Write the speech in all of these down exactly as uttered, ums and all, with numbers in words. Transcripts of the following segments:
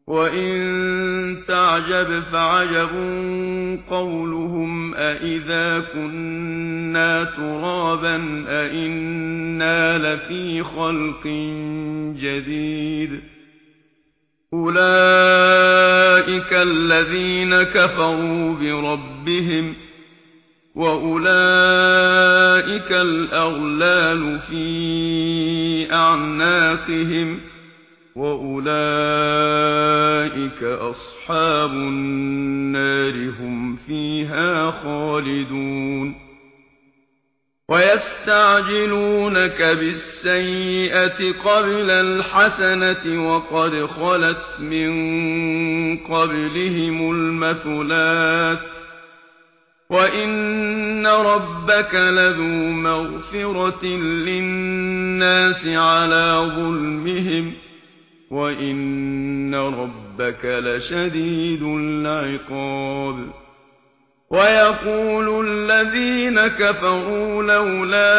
وَإِن تَعْجَبْ فَعَجَبٌ قَوْلُهُمْ أَإِذَا كُنَّا تُرَابًا أَإِنَّا لَفِي خَلْقٍ جَدِيدٍ أُولَئِكَ الَّذِينَ كَفَرُوا بِرَبِّهِمْ وَأُولَئِكَ الْأَغْلَالُ فِي أَعْنَاقِهِمْ وَأُولَئِكَ أَصْحَابُ النَّارِ هُمْ فِيهَا خَالِدُونَ وَيَسْتَعْجِلُونَكَ بِالسَّيِّئَةِ قَبْلَ الْحَسَنَةِ وَقَدْ خَلَتْ مِن قَبْلِهِمُ الْمَثُلَاتُ وَإِنَّ رَبَّكَ لَذُو مَغْفِرَةٍ لِّلنَّاسِ عَلَىٰ ظُلْمِهِمْ وَإِنَّ رَبَّكَ لَشَدِيدُ الْعِقَابِ وَيَقُولُ الَّذِينَ كَفَرُوا لَوْلَا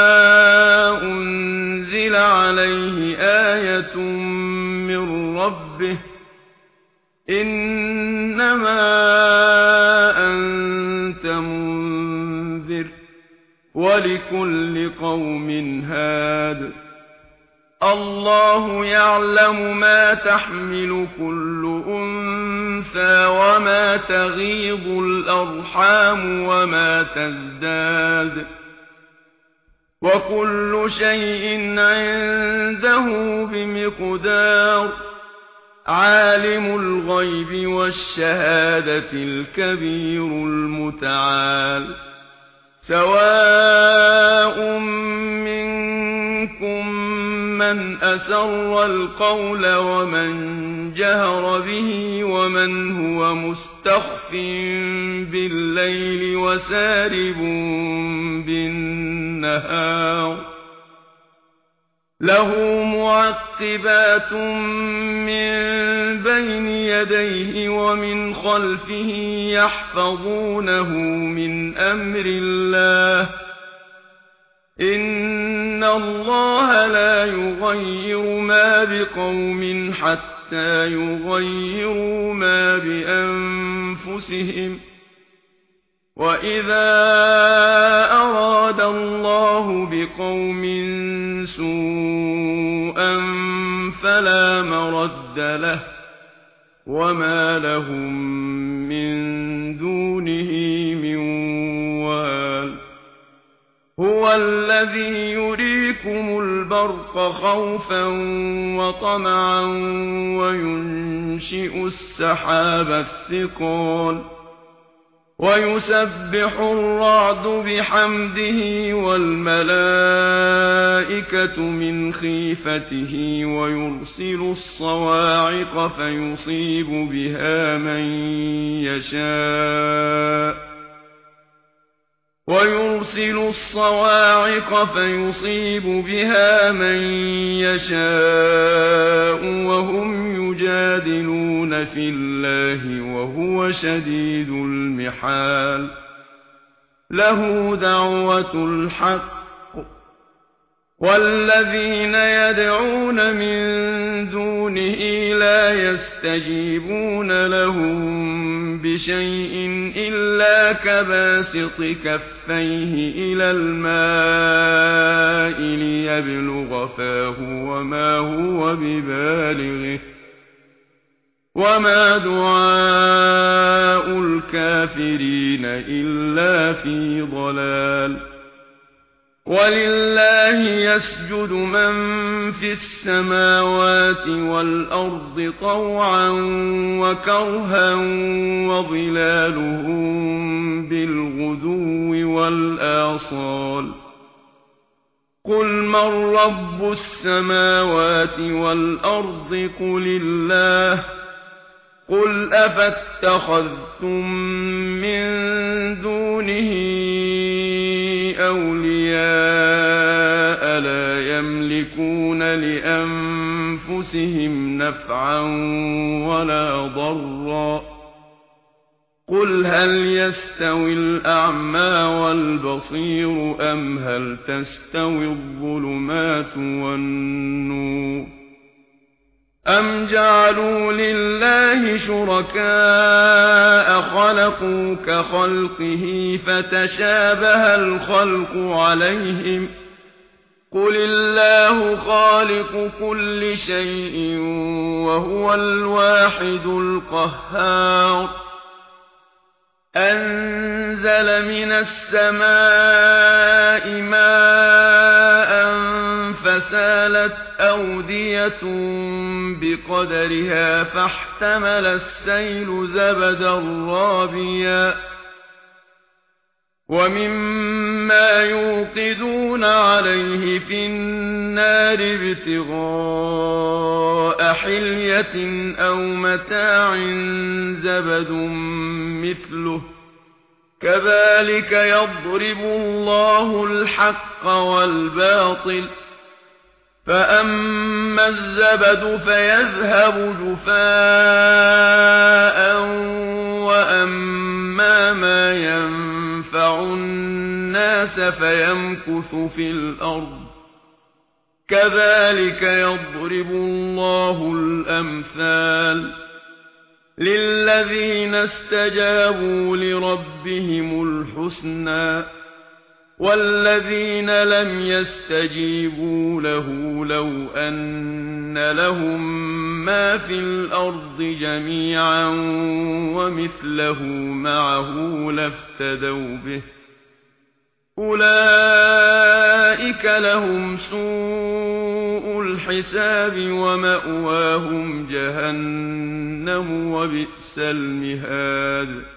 أُنزِلَ عَلَيْهِ آيَةٌ مِّن رَّبِّهِ إِنَّمَا أَنتَ مُنذِرٌ وَلِكُلِّ قَوْمٍ هَادٍ اللَّهُ يَعْلَمُ مَا تَحْمِلُ كُلُّ أُنثَىٰ وَمَا تَغِيضُ الْأَرْحَامُ وَمَا تَزْدَادُ وَكُلُّ شَيْءٍ عِندَهُ بِمِقْدَارٍ عَالِمُ الْغَيْبِ وَالشَّهَادَةِ الْكَبِيرُ الْمُتَعَالِ سَوَاءٌ مِّنكُم مَّنْ أَسَرَّ الْقَوْلَ وَمَنْ جَهَرَ بِهِ وَمَنْ هُوَ مُسْتَخْفٍ بِاللَّيْلِ وَسَارِبٌ بِالنَّهَارِ لَهُ مُعَقِّبَاتٌ مِّن بَيْنِ يَدَيْهِ وَمِنْ خَلْفِهِ يَحْفَظُونَهُ مِنْ أَمْرِ اللَّهِ إِنَّ اللَّهَ لَا يُغَيِّرُ مَا بِقَوْمٍ حَتَّىٰ يُغَيِّرُوا مَا بِأَنفُسِهِمْ وَإِذَا أَرَادَ اللَّهُ بِقَوْمٍ سُوءًا فَلَا مَرَدَّ لَهُ وَمَا لَهُم مِّن دُونِهِ مِن وَالٍ هُوَ الَّذِي يُرِيكُمُ الْبَرْقَ خَوْفًا وَطَمَعًا وَيُنشِئُ السَّحَابَ الثِّقَالَ وَيُسَبِّحُ الرَّعْدُ بِحَمْدِهِ وَالْمَلَائِكَةُ مِنْ خِيفَتِهِ وَيُرْسِلُ الصَّوَاعِقَ فَيُصِيبُ بِهَا مَن يَشَاءُ وَيُرْسِلُ الصَّوَاعِقَ فَيُصِيبُ بِهَا مَن يَشَاءُ وَهُمْ يُجَادِلُونَ فِي اللَّهِ وَهُوَ شَدِيدُ الْمِحَالِ لَهُ دَعْوَةُ الْحَقِّ وَالَّذِينَ يَدْعُونَ مِن دُونِهِ لَا يَسْتَجِيبُونَ لَهُم بِشَيْءٍ إِلَّا كَبَاسِطِ كَفَّيْهِ إِلَى الْمَاءِ لِيَبْلُغَ فَاهُ وَمَا هُوَ بِبَالِغِهِ وَمَا دُعَاءُ الْكَافِرِينَ إِلَّا فِي ضَلَالٍ وَلِلَّهِ يَسْجُدُ مَن فِي السَّمَاوَاتِ وَالْأَرْضِ طَوْعًا وَكَرْهًا وَظِلَالُهُم بِالْغُدُوِّ وَالْآصَالِ قُلْ مَن رَّبُّ السَّمَاوَاتِ وَالْأَرْضِ قُلِ اللَّهُ قُلْ أَفَاتَّخَذْتُم مِّن دُونِهِ أَوْلِيَاءَ لَا يَمْلِكُونَ لِأَنفُسِهِمْ نَفْعًا وَلَا ضَرًّا قُلْ هَلْ يَسْتَوِي الْأَعْمَى وَالْبَصِيرُ أَمْ هَلْ تَسْتَوِي الظُّلُمَاتُ وَالنُّورُ أَمْ جَعَلُوا لِلَّهِ شُرَكَاءَ خَلَقُوا كَخَلْقِهِ فَتَشَابَهَ الْخَلْقُ عَلَيْهِمْ ۚ قُلِ اللَّهُ خَالِقُ كُلِّ شَيْءٍ وَهُوَ الْوَاحِدُ الْقَهَّارُ أَنزَلَ مِنَ السَّمَاءِ مَاءً فَسَالَتْ أَوْدِيَةٌ بِقَدَرِهَا فَاحْتَمَلَ السَّيْلُ زَبَدًا رَّابِيًا وَمِمَّا يُوقِدُونَ عَلَيْهِ فِي النَّارِ ابْتِغَاءَ حِلْيَةٍ أَوْ مَتَاعٍ زَبَدٌ مِّثْلُهُ كَذَلِكَ يَضْرِبُ اللَّهُ الْحَقَّ وَالْبَاطِلَ فَأَمَّا الزَّبَدُ فَيَذْهَبُ جُفَاءً وَأَمَّا مَا يَنفَعُ النَّاسَ فَيَمْكُثُ فِي الْأَرْضِ كَذَلِكَ يَضْرِبُ اللَّهُ الْأَمْثَالَ لِلَّذِينَ اسْتَجَابُوا لِرَبِّهِمُ الْحُسْنَى وَالَّذِينَ لَمْ يَسْتَجِيبُوا لَهُ لَوْ أَنَّ لَهُم مَّا فِي الْأَرْضِ جَمِيعًا وَمِثْلَهُ مَعَهُ لَافْتَدَوْا بِهِ أُولَئِكَ لَهُمْ سُوءُ الْحِسَابِ وَمَأْوَاهُمْ جَهَنَّمُ وَبِئْسَ الْمِهَادُ